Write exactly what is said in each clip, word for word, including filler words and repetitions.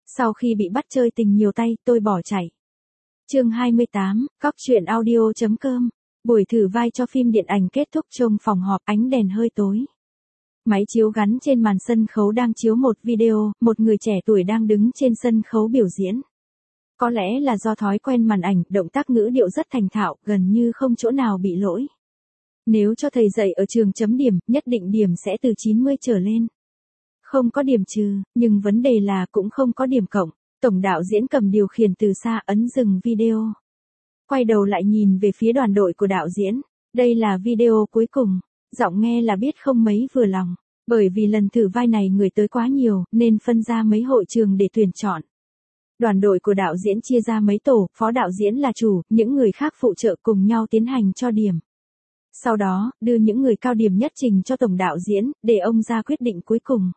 Sau khi bị bắt chơi tình nhiều tay, tôi bỏ chạy. Chương hai mươi tám, cóc truyện audio chấm com. Buổi thử vai cho phim điện ảnh kết thúc trong phòng họp, ánh đèn hơi tối. Máy chiếu gắn trên màn sân khấu đang chiếu một video, một người trẻ tuổi đang đứng trên sân khấu biểu diễn. Có lẽ là do thói quen màn ảnh, động tác ngữ điệu rất thành thạo, gần như không chỗ nào bị lỗi. Nếu cho thầy dạy ở trường chấm điểm, nhất định điểm sẽ từ chín mươi trở lên. Không có điểm trừ, nhưng vấn đề là cũng không có điểm cộng. Tổng đạo diễn cầm điều khiển từ xa ấn dừng video. Quay đầu lại nhìn về phía đoàn đội của đạo diễn. Đây là video cuối cùng. Giọng nghe là biết không mấy vừa lòng. Bởi vì lần thử vai này người tới quá nhiều, nên phân ra mấy hội trường để tuyển chọn. Đoàn đội của đạo diễn chia ra mấy tổ, phó đạo diễn là chủ, những người khác phụ trợ cùng nhau tiến hành cho điểm. Sau đó, đưa những người cao điểm nhất trình cho tổng đạo diễn, để ông ra quyết định cuối cùng.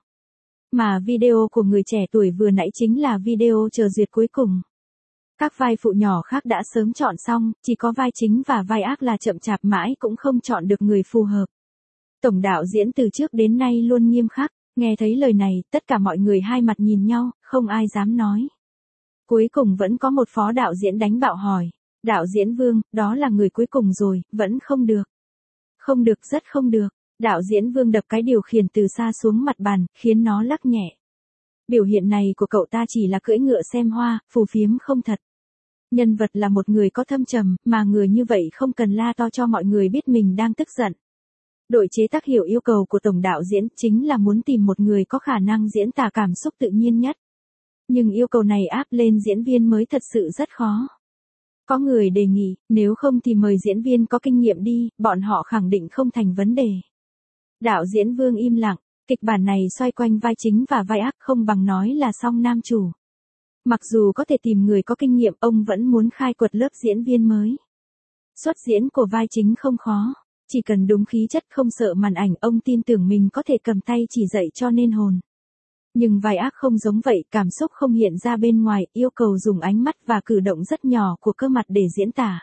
Mà video của người trẻ tuổi vừa nãy chính là video chờ duyệt cuối cùng. Các vai phụ nhỏ khác đã sớm chọn xong, chỉ có vai chính và vai ác là chậm chạp mãi cũng không chọn được người phù hợp. Tổng đạo diễn từ trước đến nay luôn nghiêm khắc, nghe thấy lời này, tất cả mọi người hai mặt nhìn nhau, không ai dám nói. Cuối cùng vẫn có một phó đạo diễn đánh bạo hỏi, đạo diễn Vương, đó là người cuối cùng rồi, vẫn không được. Không được, rất không được. Đạo diễn Vương đập cái điều khiển từ xa xuống mặt bàn, khiến nó lắc nhẹ. Biểu hiện này của cậu ta chỉ là cưỡi ngựa xem hoa, phù phiếm không thật. Nhân vật là một người có thâm trầm, mà người như vậy không cần la to cho mọi người biết mình đang tức giận. Đội chế tác hiểu yêu cầu của tổng đạo diễn chính là muốn tìm một người có khả năng diễn tả cảm xúc tự nhiên nhất. Nhưng yêu cầu này áp lên diễn viên mới thật sự rất khó. Có người đề nghị, nếu không thì mời diễn viên có kinh nghiệm đi, bọn họ khẳng định không thành vấn đề. Đạo diễn Vương im lặng, kịch bản này xoay quanh vai chính và vai ác không bằng nói là song nam chủ. Mặc dù có thể tìm người có kinh nghiệm, ông vẫn muốn khai quật lớp diễn viên mới. Xuất diễn của vai chính không khó, chỉ cần đúng khí chất không sợ màn ảnh, ông tin tưởng mình có thể cầm tay chỉ dạy cho nên hồn. Nhưng vai ác không giống vậy, cảm xúc không hiện ra bên ngoài, yêu cầu dùng ánh mắt và cử động rất nhỏ của cơ mặt để diễn tả.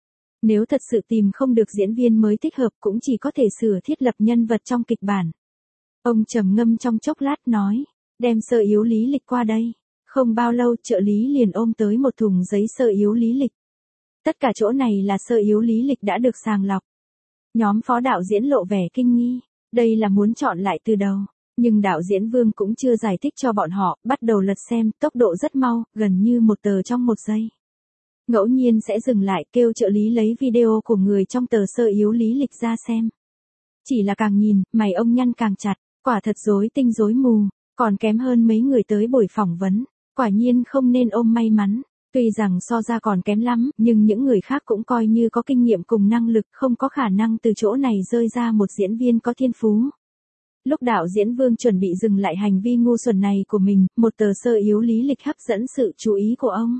Nếu thật sự tìm không được diễn viên mới thích hợp cũng chỉ có thể sửa thiết lập nhân vật trong kịch bản. Ông trầm ngâm trong chốc lát nói, đem sơ yếu lý lịch qua đây. Không bao lâu trợ lý liền ôm tới một thùng giấy sơ yếu lý lịch. Tất cả chỗ này là sơ yếu lý lịch đã được sàng lọc. Nhóm phó đạo diễn lộ vẻ kinh nghi, đây là muốn chọn lại từ đầu. Nhưng đạo diễn Vương cũng chưa giải thích cho bọn họ, bắt đầu lật xem, tốc độ rất mau, gần như một tờ trong một giây. Ngẫu nhiên sẽ dừng lại kêu trợ lý lấy video của người trong tờ sơ yếu lý lịch ra xem. Chỉ là càng nhìn, mày ông nhăn càng chặt, quả thật rối tinh rối mù, còn kém hơn mấy người tới buổi phỏng vấn. Quả nhiên không nên ôm may mắn, tuy rằng so ra còn kém lắm, nhưng những người khác cũng coi như có kinh nghiệm cùng năng lực, không có khả năng từ chỗ này rơi ra một diễn viên có thiên phú. Lúc đạo diễn Vương chuẩn bị dừng lại hành vi ngu xuẩn này của mình, một tờ sơ yếu lý lịch hấp dẫn sự chú ý của ông.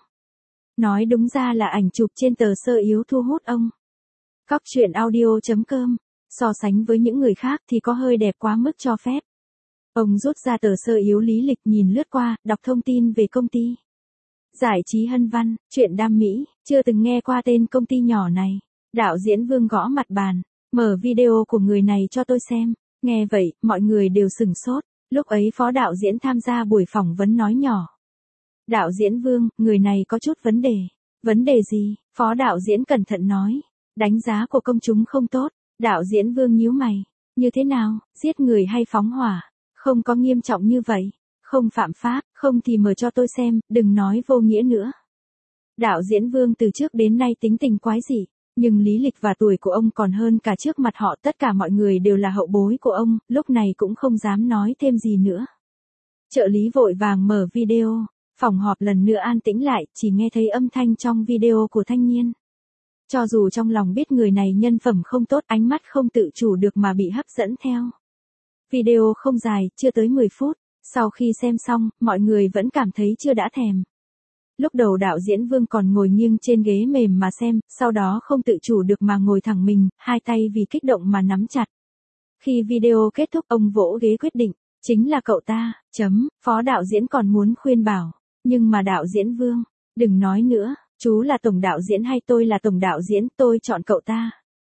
Nói đúng ra là ảnh chụp trên tờ sơ yếu thu hút ông. Cóc truyện audio chấm com, so sánh với những người khác thì có hơi đẹp quá mức cho phép. Ông rút ra tờ sơ yếu lý lịch nhìn lướt qua, đọc thông tin về công ty. Giải trí Hân Văn, chuyện đam mỹ, chưa từng nghe qua tên công ty nhỏ này. Đạo diễn Vương gõ mặt bàn, mở video của người này cho tôi xem. Nghe vậy, mọi người đều sửng sốt. Lúc ấy phó đạo diễn tham gia buổi phỏng vấn nói nhỏ. Đạo diễn Vương, người này có chút vấn đề. Vấn đề gì? Phó đạo diễn cẩn thận nói. Đánh giá của công chúng không tốt. Đạo diễn Vương nhíu mày. Như thế nào? Giết người hay phóng hỏa? Không có nghiêm trọng như vậy. Không phạm pháp, không thì mở cho tôi xem, đừng nói vô nghĩa nữa. Đạo diễn Vương từ trước đến nay tính tình quái dị. Nhưng lý lịch và tuổi của ông còn hơn cả trước mặt họ, tất cả mọi người đều là hậu bối của ông, lúc này cũng không dám nói thêm gì nữa. Trợ lý vội vàng mở video, phòng họp lần nữa an tĩnh lại, chỉ nghe thấy âm thanh trong video của thanh niên. Cho dù trong lòng biết người này nhân phẩm không tốt, ánh mắt không tự chủ được mà bị hấp dẫn theo. Video không dài, chưa tới mười phút, sau khi xem xong, mọi người vẫn cảm thấy chưa đã thèm. Lúc đầu đạo diễn Vương còn ngồi nghiêng trên ghế mềm mà xem, sau đó không tự chủ được mà ngồi thẳng mình, hai tay vì kích động mà nắm chặt. Khi video kết thúc ông vỗ ghế quyết định, chính là cậu ta, chấm, phó đạo diễn còn muốn khuyên bảo, nhưng mà đạo diễn Vương, đừng nói nữa, chú là tổng đạo diễn hay tôi là tổng đạo diễn, tôi chọn cậu ta.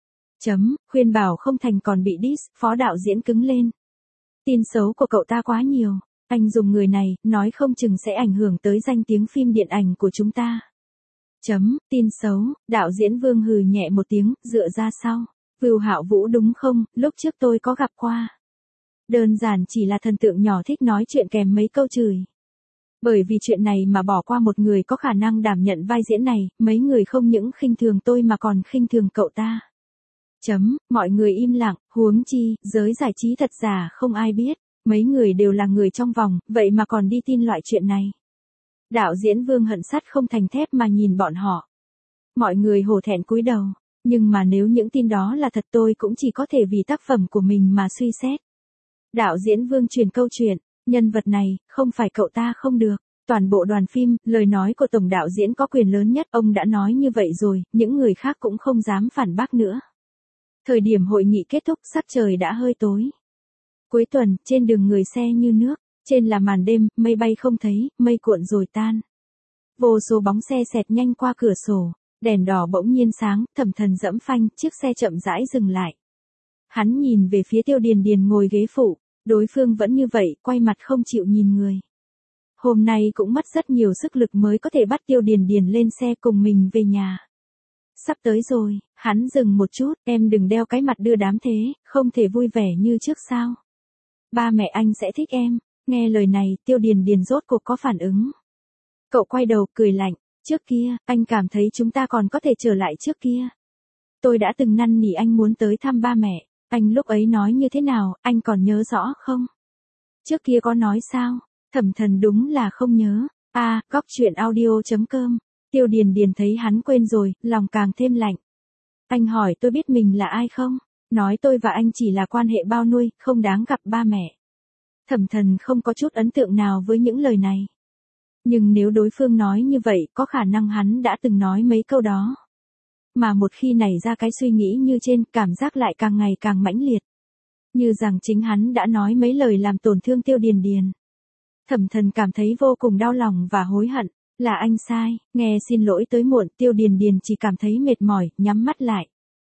Chấm, khuyên bảo không thành còn bị diss, phó đạo diễn cứng lên. Tin xấu của cậu ta quá nhiều. Anh dùng người này, nói không chừng sẽ ảnh hưởng tới danh tiếng phim điện ảnh của chúng ta. Chấm, tin xấu, đạo diễn Vương hừ nhẹ một tiếng, dựa ra sau. Vưu Hạo Vũ đúng không, lúc trước tôi có gặp qua. Đơn giản chỉ là thần tượng nhỏ thích nói chuyện kèm mấy câu chửi. Bởi vì chuyện này mà bỏ qua một người có khả năng đảm nhận vai diễn này, mấy người không những khinh thường tôi mà còn khinh thường cậu ta. Chấm, mọi người im lặng, huống chi, giới giải trí thật giả không ai biết, mấy người đều là người trong vòng, vậy mà còn đi tin loại chuyện này. Đạo diễn Vương hận sắt không thành thép mà nhìn bọn họ. Mọi người hổ thẹn cúi đầu, nhưng mà nếu những tin đó là thật tôi cũng chỉ có thể vì tác phẩm của mình mà suy xét. Đạo diễn Vương truyền câu chuyện, nhân vật này, không phải cậu ta không được. Toàn bộ đoàn phim, lời nói của tổng đạo diễn có quyền lớn nhất, ông đã nói như vậy rồi, những người khác cũng không dám phản bác nữa. Thời điểm hội nghị kết thúc, sắc trời đã hơi tối. Cuối tuần, trên đường người xe như nước, trên là màn đêm, mây bay không thấy, mây cuộn rồi tan. Vô số bóng xe xẹt nhanh qua cửa sổ, đèn đỏ bỗng nhiên sáng, Thẩm Thần giẫm phanh, chiếc xe chậm rãi dừng lại. Hắn nhìn về phía Tiêu Điền Điền ngồi ghế phụ, đối phương vẫn như vậy, quay mặt không chịu nhìn người. Hôm nay cũng mất rất nhiều sức lực mới có thể bắt Tiêu Điền Điền lên xe cùng mình về nhà. Sắp tới rồi, hắn dừng một chút, em đừng đeo cái mặt đưa đám thế, không thể vui vẻ như trước sao. Ba mẹ anh sẽ thích em. Nghe lời này, Tiêu Điền Điền rốt cuộc có phản ứng. Cậu quay đầu, cười lạnh, trước kia, anh cảm thấy chúng ta còn có thể trở lại trước kia. Tôi đã từng năn nỉ anh muốn tới thăm ba mẹ, anh lúc ấy nói như thế nào, anh còn nhớ rõ không? Trước kia có nói sao? Thẩm Thần đúng là không nhớ. A, à, góc truyện audio chấm com. Tiêu Điền Điền thấy hắn quên rồi, lòng càng thêm lạnh. Anh hỏi tôi biết mình là ai không? Nói tôi và anh chỉ là quan hệ bao nuôi, không đáng gặp ba mẹ. Thẩm Thần không có chút ấn tượng nào với những lời này. Nhưng nếu đối phương nói như vậy, có khả năng hắn đã từng nói mấy câu đó. Mà một khi nảy ra cái suy nghĩ như trên, cảm giác lại càng ngày càng mãnh liệt. Như rằng chính hắn đã nói mấy lời làm tổn thương Tiêu Điền Điền. Thẩm Thần cảm thấy vô cùng đau lòng và hối hận. Là anh sai, nghe xin lỗi tới muộn, Tiêu Điền Điền chỉ cảm thấy mệt mỏi, nhắm mắt lại.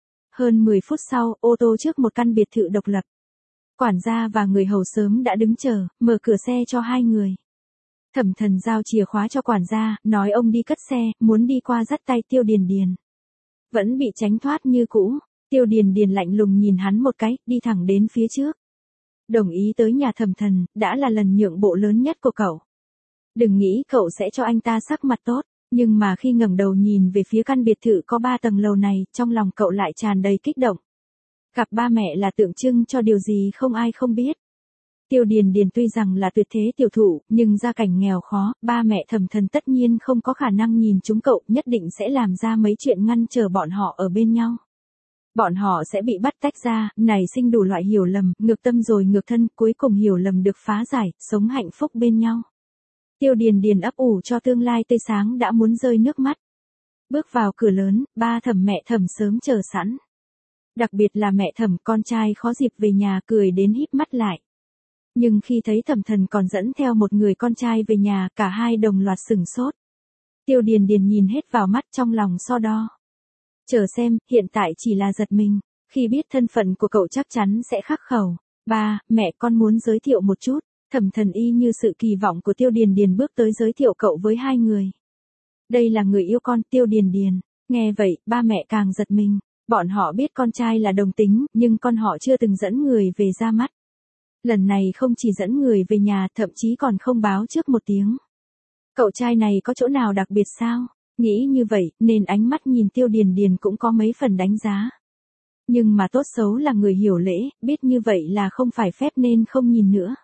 Hơn mười phút sau, ô tô trước một căn biệt thự độc lập. Quản gia và người hầu sớm đã đứng chờ, mở cửa xe cho hai người. Thẩm Thần giao chìa khóa cho quản gia, nói ông đi cất xe, muốn đi qua dắt tay Tiêu Điền Điền. Vẫn bị tránh thoát như cũ, Tiêu Điền Điền lạnh lùng nhìn hắn một cái, đi thẳng đến phía trước. Đồng ý tới nhà Thẩm Thần, đã là lần nhượng bộ lớn nhất của cậu. Đừng nghĩ cậu sẽ cho anh ta sắc mặt tốt, nhưng mà khi ngẩng đầu nhìn về phía căn biệt thự có ba tầng lầu này, trong lòng cậu lại tràn đầy kích động. Gặp ba mẹ là tượng trưng cho điều gì không ai không biết. Tiêu Điền Điền tuy rằng là tuyệt thế tiểu thủ, nhưng gia cảnh nghèo khó, ba mẹ Thẩm Thần tất nhiên không có khả năng nhìn chúng cậu, nhất định sẽ làm ra mấy chuyện ngăn trở bọn họ ở bên nhau. Bọn họ sẽ bị bắt tách ra, nảy sinh đủ loại hiểu lầm, ngược tâm rồi ngược thân, cuối cùng hiểu lầm được phá giải, sống hạnh phúc bên nhau. Tiêu Điền Điền ấp ủ cho tương lai tươi sáng đã muốn rơi nước mắt. Bước vào cửa lớn, ba Thẩm mẹ Thẩm sớm chờ sẵn. Đặc biệt là mẹ Thẩm, con trai khó dịp về nhà, cười đến híp mắt lại. Nhưng khi thấy Thẩm Thần còn dẫn theo một người con trai về nhà, cả hai đồng loạt sửng sốt. Tiêu Điền Điền nhìn hết vào mắt, trong lòng so đo. Chờ xem, hiện tại chỉ là giật mình, khi biết thân phận của cậu chắc chắn sẽ khắc khẩu. Ba, mẹ con muốn giới thiệu một chút. Thẩm Thần y như sự kỳ vọng của Tiêu Điền Điền bước tới giới thiệu cậu với hai người. Đây là người yêu con, Tiêu Điền Điền. Nghe vậy, ba mẹ càng giật mình. Bọn họ biết con trai là đồng tính, nhưng con họ chưa từng dẫn người về ra mắt. Lần này không chỉ dẫn người về nhà, thậm chí còn không báo trước một tiếng. Cậu trai này có chỗ nào đặc biệt sao? Nghĩ như vậy, nên ánh mắt nhìn Tiêu Điền Điền cũng có mấy phần đánh giá. Nhưng mà tốt xấu là người hiểu lễ, biết như vậy là không phải phép nên không nhìn nữa.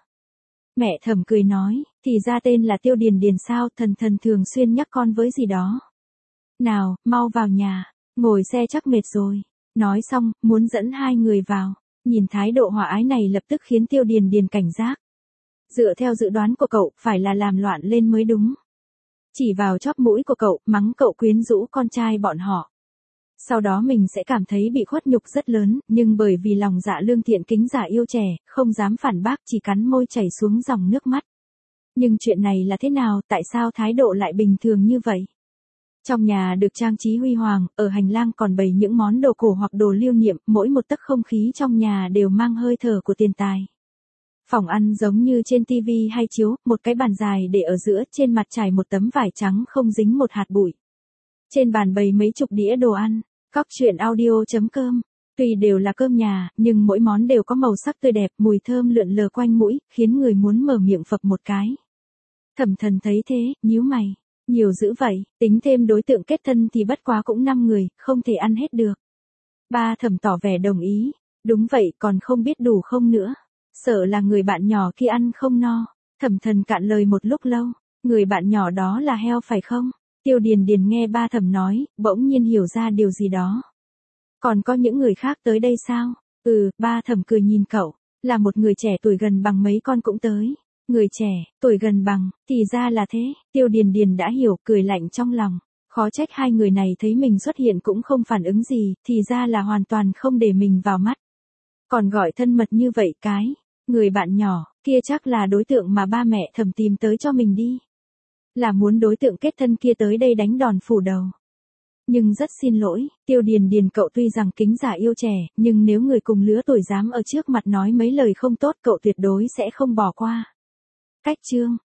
Mẹ Thẩm cười nói, thì ra tên là Tiêu Điền Điền sao, Thần Thần thường xuyên nhắc con với gì đó. Nào, mau vào nhà, ngồi xe chắc mệt rồi. Nói xong, muốn dẫn hai người vào. Nhìn thái độ hòa ái này lập tức khiến Tiêu Điền Điền cảnh giác. Dựa theo dự đoán của cậu, phải là làm loạn lên mới đúng. Chỉ vào chóp mũi của cậu, mắng cậu quyến rũ con trai bọn họ. Sau đó mình sẽ cảm thấy bị khuất nhục rất lớn, nhưng bởi vì lòng dạ lương thiện kính giả yêu trẻ, không dám phản bác, chỉ cắn môi chảy xuống dòng nước mắt. Nhưng chuyện này là thế nào, tại sao thái độ lại bình thường như vậy? Trong nhà được trang trí huy hoàng, ở hành lang còn bày những món đồ cổ hoặc đồ lưu niệm, mỗi một tấc không khí trong nhà đều mang hơi thở của tiền tài. Phòng ăn giống như trên tivi hay chiếu, một cái bàn dài để ở giữa, trên mặt trải một tấm vải trắng không dính một hạt bụi. Trên bàn bày mấy chục đĩa đồ ăn. Cóc truyện audio chấm com. Tuy đều là cơm nhà, nhưng mỗi món đều có màu sắc tươi đẹp, mùi thơm lượn lờ quanh mũi, khiến người muốn mở miệng phập một cái. Thẩm Thần thấy thế, nhíu mày. Nhiều dữ vậy, tính thêm đối tượng kết thân thì bất quá cũng năm người, không thể ăn hết được. Ba Thẩm tỏ vẻ đồng ý. Đúng vậy, còn không biết đủ không nữa. Sợ là người bạn nhỏ kia ăn không no. Thẩm Thần cạn lời một lúc lâu. Người bạn nhỏ đó là heo phải không? Tiêu Điền Điền nghe ba Thẩm nói, bỗng nhiên hiểu ra điều gì đó. Còn có những người khác tới đây sao? Ừ, ba Thẩm cười nhìn cậu. Là một người trẻ tuổi gần bằng mấy con cũng tới. Người trẻ, tuổi gần bằng, thì ra là thế. Tiêu Điền Điền đã hiểu, cười lạnh trong lòng. Khó trách hai người này thấy mình xuất hiện cũng không phản ứng gì, thì ra là hoàn toàn không để mình vào mắt. Còn gọi thân mật như vậy cái. Người bạn nhỏ, kia chắc là đối tượng mà ba mẹ Thẩm tìm tới cho mình đi. Là muốn đối tượng kết thân kia tới đây đánh đòn phủ đầu. Nhưng rất xin lỗi, Tiêu Điền Điền cậu tuy rằng kính già yêu trẻ, nhưng nếu người cùng lứa tuổi dám ở trước mặt nói mấy lời không tốt cậu tuyệt đối sẽ không bỏ qua. Cách chương